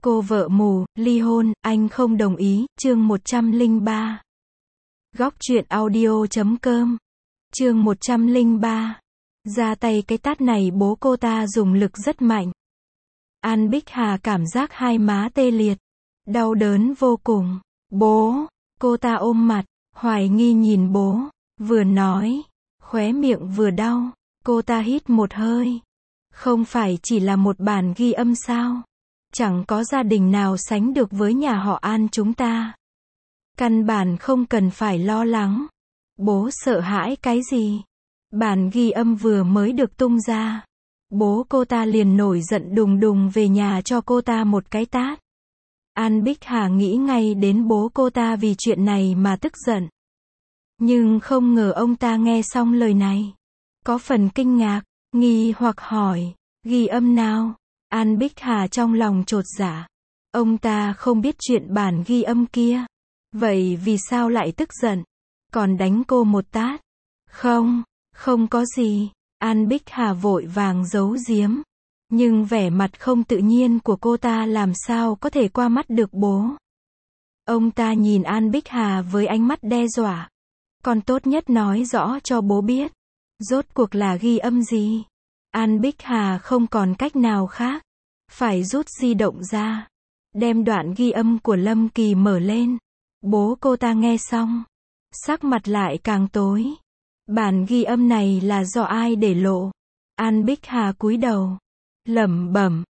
Cô vợ mù, ly hôn, anh không đồng ý, chương 103. Góc truyện audio.com. Chương 103. Ra tay cái tát này bố cô ta dùng lực rất mạnh. An Bích Hà cảm giác hai má tê liệt, đau đớn vô cùng. Bố, cô ta ôm mặt, hoài nghi nhìn bố, vừa nói, khóe miệng vừa đau. Cô ta hít một hơi. Không phải chỉ là một bản ghi âm sao? Chẳng có gia đình nào sánh được với nhà họ An chúng ta. Căn bản không cần phải lo lắng. Bố sợ hãi cái gì? Bản ghi âm vừa mới được tung ra, bố cô ta liền nổi giận đùng đùng về nhà cho cô ta một cái tát. An Bích Hà nghĩ ngay đến bố cô ta vì chuyện này mà tức giận. Nhưng không ngờ ông ta nghe xong lời này, có phần kinh ngạc, nghi hoặc hỏi, ghi âm nào? An Bích Hà trong lòng chột dạ. Ông ta không biết chuyện bản ghi âm kia. Vậy vì sao lại tức giận? Còn đánh cô một tát? Không có gì. An Bích Hà vội vàng giấu giếm. Nhưng vẻ mặt không tự nhiên của cô ta làm sao có thể qua mắt được bố. Ông ta nhìn An Bích Hà với ánh mắt đe dọa. Còn tốt nhất nói rõ cho bố biết. Rốt cuộc là ghi âm gì? An Bích Hà không còn cách nào khác. Phải rút di động ra. Đem đoạn ghi âm của Lâm Kỳ mở lên. Bố cô ta nghe xong. Sắc mặt lại càng tối. Bản ghi âm này là do ai để lộ? An Bích Hà cúi đầu. Lẩm bẩm.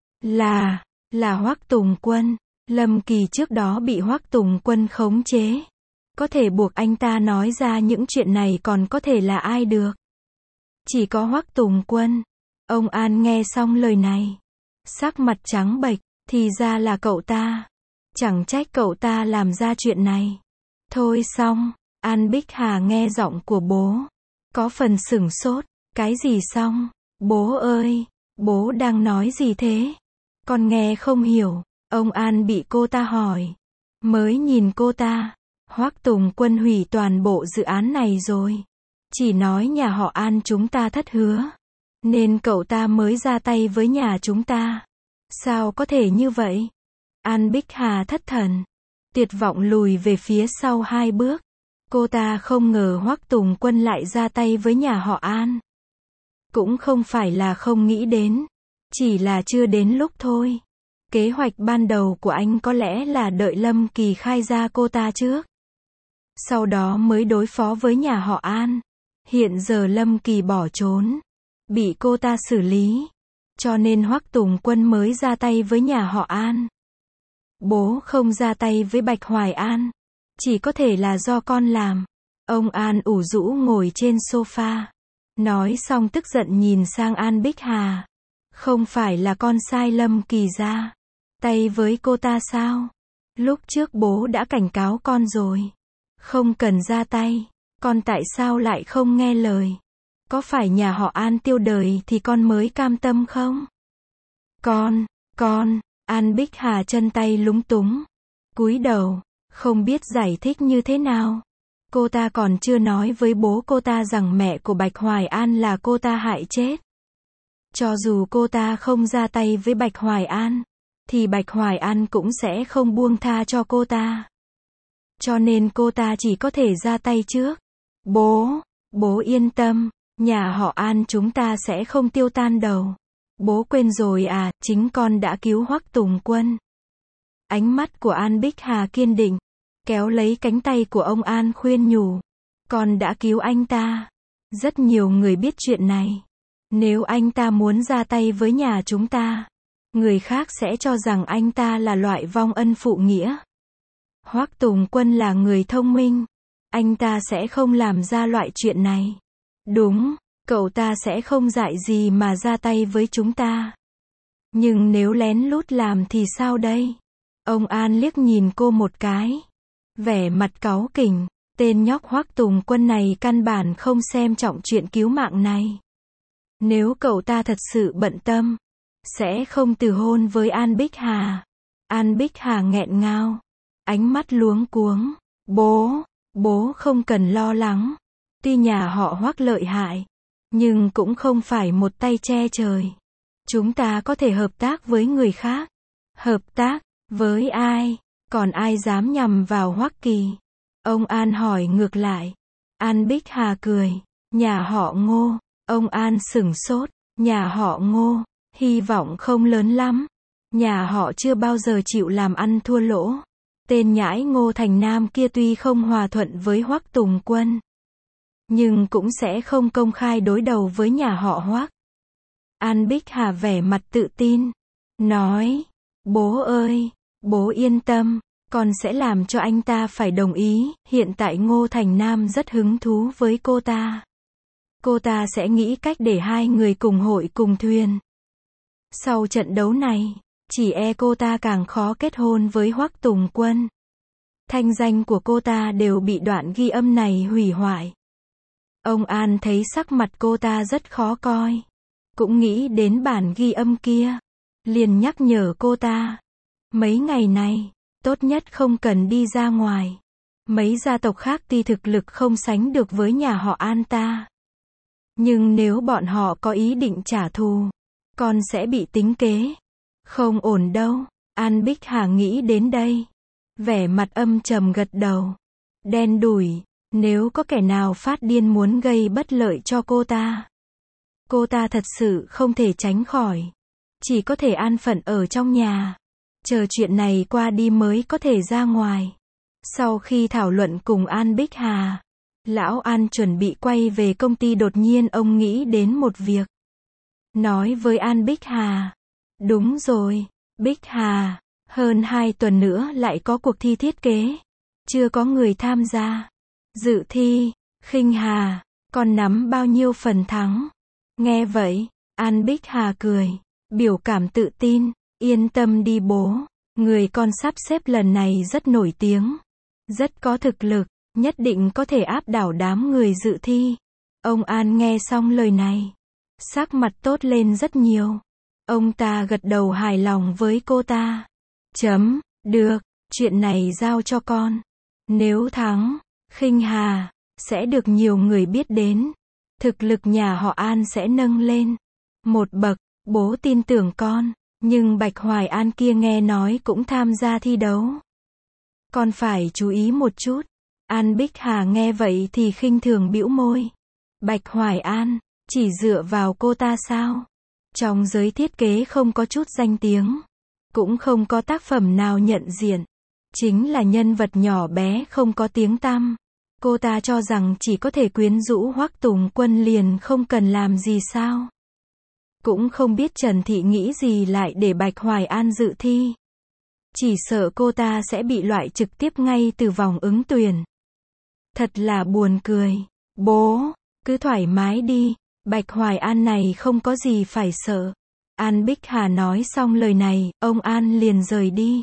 Là Hoắc Tùng Quân. Lâm Kỳ trước đó bị Hoắc Tùng Quân khống chế. Có thể buộc anh ta nói ra những chuyện này còn có thể là ai được? Chỉ có Hoắc Tùng Quân. Ông An nghe xong lời này. Sắc mặt trắng bệch, thì ra là cậu ta. Chẳng trách cậu ta làm ra chuyện này. Thôi xong, An Bích Hà nghe giọng của bố. Có phần sửng sốt, cái gì xong? Bố ơi, bố đang nói gì thế? Con nghe không hiểu, ông An bị cô ta hỏi. Mới nhìn cô ta, Hoắc Tùng Quân hủy toàn bộ dự án này rồi. Chỉ nói nhà họ An chúng ta thất hứa. Nên cậu ta mới ra tay với nhà chúng ta. Sao có thể như vậy? An Bích Hà thất thần. Tuyệt vọng lùi về phía sau 2 bước. Cô ta không ngờ Hoắc Tùng Quân lại ra tay với nhà họ An. Cũng không phải là không nghĩ đến. Chỉ là chưa đến lúc thôi. Kế hoạch ban đầu của anh có lẽ là đợi Lâm Kỳ khai ra cô ta trước. Sau đó mới đối phó với nhà họ An. Hiện giờ Lâm Kỳ bỏ trốn. Bị cô ta xử lý. Cho nên Hoắc Tùng Quân mới ra tay với nhà họ An. Bố không ra tay với Bạch Hoài An. Chỉ có thể là do con làm. Ông An ủ rũ ngồi trên sofa. Nói xong tức giận nhìn sang An Bích Hà. Không phải là con sai Lâm Kỳ ra tay với cô ta sao? Lúc trước bố đã cảnh cáo con rồi. Không cần ra tay. Con tại sao lại không nghe lời? Có phải nhà họ An tiêu đời thì con mới cam tâm không? Con, An Bích Hà chân tay lúng túng. Cúi đầu, không biết giải thích như thế nào. Cô ta còn chưa nói với bố cô ta rằng mẹ của Bạch Hoài An là cô ta hại chết. Cho dù cô ta không ra tay với Bạch Hoài An, thì Bạch Hoài An cũng sẽ không buông tha cho cô ta. Cho nên cô ta chỉ có thể ra tay trước. Bố yên tâm. Nhà họ An chúng ta sẽ không tiêu tan đâu. Bố quên rồi à, chính con đã cứu Hoắc Tùng Quân. Ánh mắt của An Bích Hà kiên định, kéo lấy cánh tay của ông An khuyên nhủ. Con đã cứu anh ta. Rất nhiều người biết chuyện này. Nếu anh ta muốn ra tay với nhà chúng ta, người khác sẽ cho rằng anh ta là loại vong ân phụ nghĩa. Hoắc Tùng Quân là người thông minh. Anh ta sẽ không làm ra loại chuyện này. Đúng, cậu ta sẽ không dại gì mà ra tay với chúng ta. Nhưng nếu lén lút làm thì sao đây? Ông An liếc nhìn cô một cái. Vẻ mặt cáu kỉnh, tên nhóc Hoắc Tùng Quân này căn bản không xem trọng chuyện cứu mạng này. Nếu cậu ta thật sự bận tâm, sẽ không từ hôn với An Bích Hà. An Bích Hà nghẹn ngào, ánh mắt luống cuống. Bố không cần lo lắng. Tuy nhà họ Hoắc lợi hại, nhưng cũng không phải một tay che trời. Chúng ta có thể hợp tác với người khác. Hợp tác? Với ai? Còn ai dám nhằm vào Hoắc Kỳ? Ông An hỏi ngược lại. An Bích Hà cười. Nhà họ Ngô. Ông An sửng sốt. Nhà họ Ngô, hy vọng không lớn lắm. Nhà họ chưa bao giờ chịu làm ăn thua lỗ. Tên nhãi Ngô Thành Nam kia tuy không hòa thuận với Hoắc Tùng Quân, nhưng cũng sẽ không công khai đối đầu với nhà họ Hoắc. An Bích Hà vẻ mặt tự tin, nói, bố ơi, bố yên tâm, con sẽ làm cho anh ta phải đồng ý. Hiện tại Ngô Thành Nam rất hứng thú với cô ta. Cô ta sẽ nghĩ cách để hai người cùng hội cùng thuyền. Sau trận đấu này, chỉ e cô ta càng khó kết hôn với Hoắc Tùng Quân. Thanh danh của cô ta đều bị đoạn ghi âm này hủy hoại. Ông An thấy sắc mặt cô ta rất khó coi. Cũng nghĩ đến bản ghi âm kia. Liền nhắc nhở cô ta. Mấy ngày này, tốt nhất không cần đi ra ngoài. Mấy gia tộc khác tuy thực lực không sánh được với nhà họ An ta, nhưng nếu bọn họ có ý định trả thù, con sẽ bị tính kế. Không ổn đâu. An Bích Hà nghĩ đến đây, vẻ mặt âm trầm gật đầu. Đen đủi, nếu có kẻ nào phát điên muốn gây bất lợi cho cô ta thật sự không thể tránh khỏi. Chỉ có thể an phận ở trong nhà, chờ chuyện này qua đi mới có thể ra ngoài. Sau khi thảo luận cùng An Bích Hà, Lão An chuẩn bị quay về công ty, đột nhiên ông nghĩ đến một việc. Nói với An Bích Hà. Đúng rồi, Bích Hà, hơn 2 tuần nữa lại có cuộc thi thiết kế. Chưa có người tham gia. Dự thi, Khinh Hà, con nắm bao nhiêu phần thắng? Nghe vậy, An Bích Hà cười, biểu cảm tự tin, yên tâm đi bố, người con sắp xếp lần này rất nổi tiếng, rất có thực lực, nhất định có thể áp đảo đám người dự thi. Ông An nghe xong lời này, sắc mặt tốt lên rất nhiều. Ông ta gật đầu hài lòng với cô ta. Được, chuyện này giao cho con. Nếu thắng, Khinh Hà sẽ được nhiều người biết đến. Thực lực nhà họ An sẽ nâng lên một bậc, bố tin tưởng con. Nhưng Bạch Hoài An kia nghe nói cũng tham gia thi đấu. Con phải chú ý một chút. An Bích Hà nghe vậy thì khinh thường bĩu môi. Bạch Hoài An, chỉ dựa vào cô ta sao? Trong giới thiết kế không có chút danh tiếng, cũng không có tác phẩm nào nhận diện. Chính là nhân vật nhỏ bé không có tiếng tăm. Cô ta cho rằng chỉ có thể quyến rũ Hoắc Tùng Quân liền không cần làm gì sao? Cũng không biết Trần Thị nghĩ gì lại để Bạch Hoài An dự thi. Chỉ sợ cô ta sẽ bị loại trực tiếp ngay từ vòng ứng tuyển. Thật là buồn cười. Bố, cứ thoải mái đi. Bạch Hoài An này không có gì phải sợ. An Bích Hà nói xong lời này, ông An liền rời đi.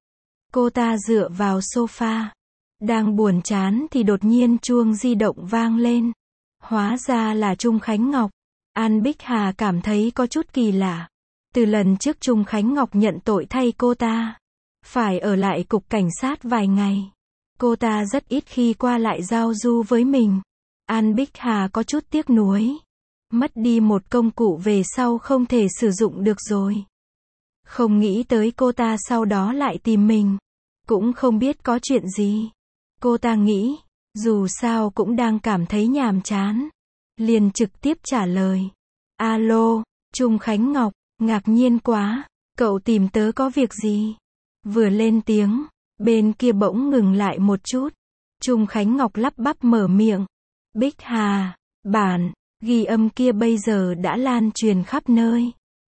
Cô ta dựa vào sofa, đang buồn chán thì đột nhiên chuông di động vang lên. Hóa ra là Trung Khánh Ngọc. An Bích Hà cảm thấy có chút kỳ lạ. Từ lần trước Trung Khánh Ngọc nhận tội thay cô ta, phải ở lại cục cảnh sát vài ngày. Cô ta rất ít khi qua lại giao du với mình. An Bích Hà có chút tiếc nuối. Mất đi một công cụ về sau không thể sử dụng được rồi. Không nghĩ tới cô ta sau đó lại tìm mình. Cũng không biết có chuyện gì. Cô ta nghĩ, dù sao cũng đang cảm thấy nhàm chán. Liền trực tiếp trả lời. Alo, Trung Khánh Ngọc, ngạc nhiên quá, cậu tìm tớ có việc gì? Vừa lên tiếng, bên kia bỗng ngừng lại một chút. Trung Khánh Ngọc lắp bắp mở miệng. Bích Hà, bản ghi âm kia bây giờ đã lan truyền khắp nơi.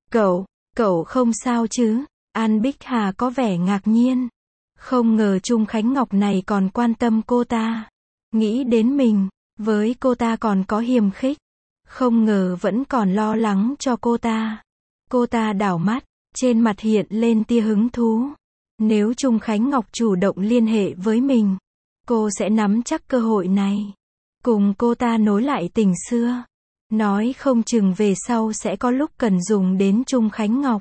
Cậu không sao chứ? An Bích Hà có vẻ ngạc nhiên. Không ngờ Trung Khánh Ngọc này còn quan tâm cô ta. Nghĩ đến mình, với cô ta còn có hiềm khích. Không ngờ vẫn còn lo lắng cho cô ta. Cô ta đảo mắt, trên mặt hiện lên tia hứng thú. Nếu Trung Khánh Ngọc chủ động liên hệ với mình, cô sẽ nắm chắc cơ hội này. Cùng cô ta nối lại tình xưa. Nói không chừng về sau sẽ có lúc cần dùng đến Trung Khánh Ngọc.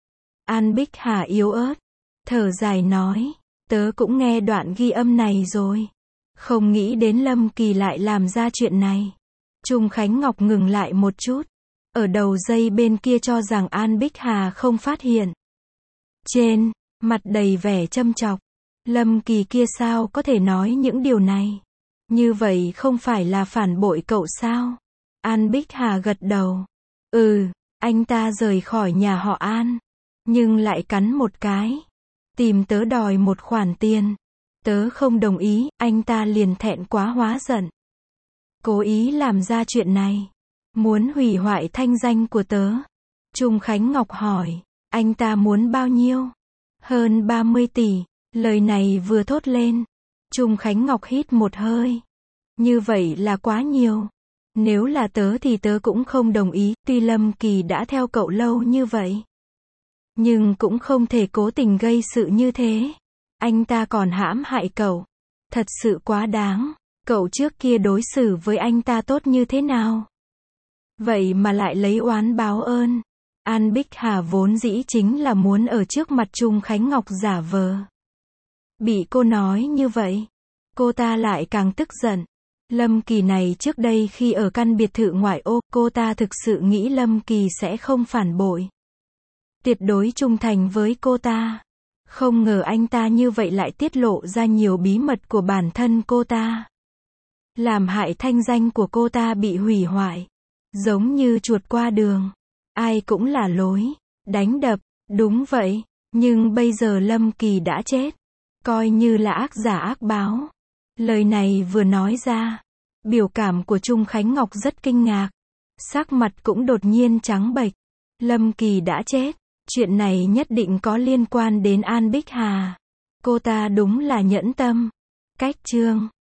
An Bích Hà yếu ớt, thở dài nói, tớ cũng nghe đoạn ghi âm này rồi. Không nghĩ đến Lâm Kỳ lại làm ra chuyện này. Trung Khánh Ngọc ngừng lại một chút. Ở đầu dây bên kia cho rằng An Bích Hà không phát hiện. Trên Mặt đầy vẻ châm chọc. Lâm Kỳ kia sao có thể nói những điều này? Như vậy không phải là phản bội cậu sao? An Bích Hà gật đầu. Anh ta rời khỏi nhà họ An. Nhưng lại cắn một cái. Tìm tớ đòi một khoản tiền. Tớ không đồng ý, anh ta liền thẹn quá hóa giận. Cố ý làm ra chuyện này. Muốn hủy hoại thanh danh của tớ. Trung Khánh Ngọc hỏi. Anh ta muốn bao nhiêu? Hơn 30 tỷ. Lời này vừa thốt lên. Trung Khánh Ngọc hít một hơi. Như vậy là quá nhiều. Nếu là tớ thì tớ cũng không đồng ý, tuy Lâm Kỳ đã theo cậu lâu như vậy. Nhưng cũng không thể cố tình gây sự như thế. Anh ta còn hãm hại cậu. Thật sự quá đáng. Cậu trước kia đối xử với anh ta tốt như thế nào? Vậy mà lại lấy oán báo ơn. An Bích Hà vốn dĩ chính là muốn ở trước mặt Trung Khánh Ngọc giả vờ. Bị cô nói như vậy, cô ta lại càng tức giận. Lâm Kỳ này trước đây khi ở căn biệt thự ngoại ô, cô ta thực sự nghĩ Lâm Kỳ sẽ không phản bội. Tuyệt đối trung thành với cô ta. Không ngờ anh ta như vậy lại tiết lộ ra nhiều bí mật của bản thân cô ta. Làm hại thanh danh của cô ta bị hủy hoại. Giống như chuột qua đường. Ai cũng là lối. Đánh đập. Đúng vậy. Nhưng bây giờ Lâm Kỳ đã chết. Coi như là ác giả ác báo. Lời này vừa nói ra. Biểu cảm của Trung Khánh Ngọc rất kinh ngạc. Sắc mặt cũng đột nhiên trắng bệch. Lâm Kỳ đã chết. Chuyện này nhất định có liên quan đến An Bích Hà. Cô ta đúng là nhẫn tâm. Cách chương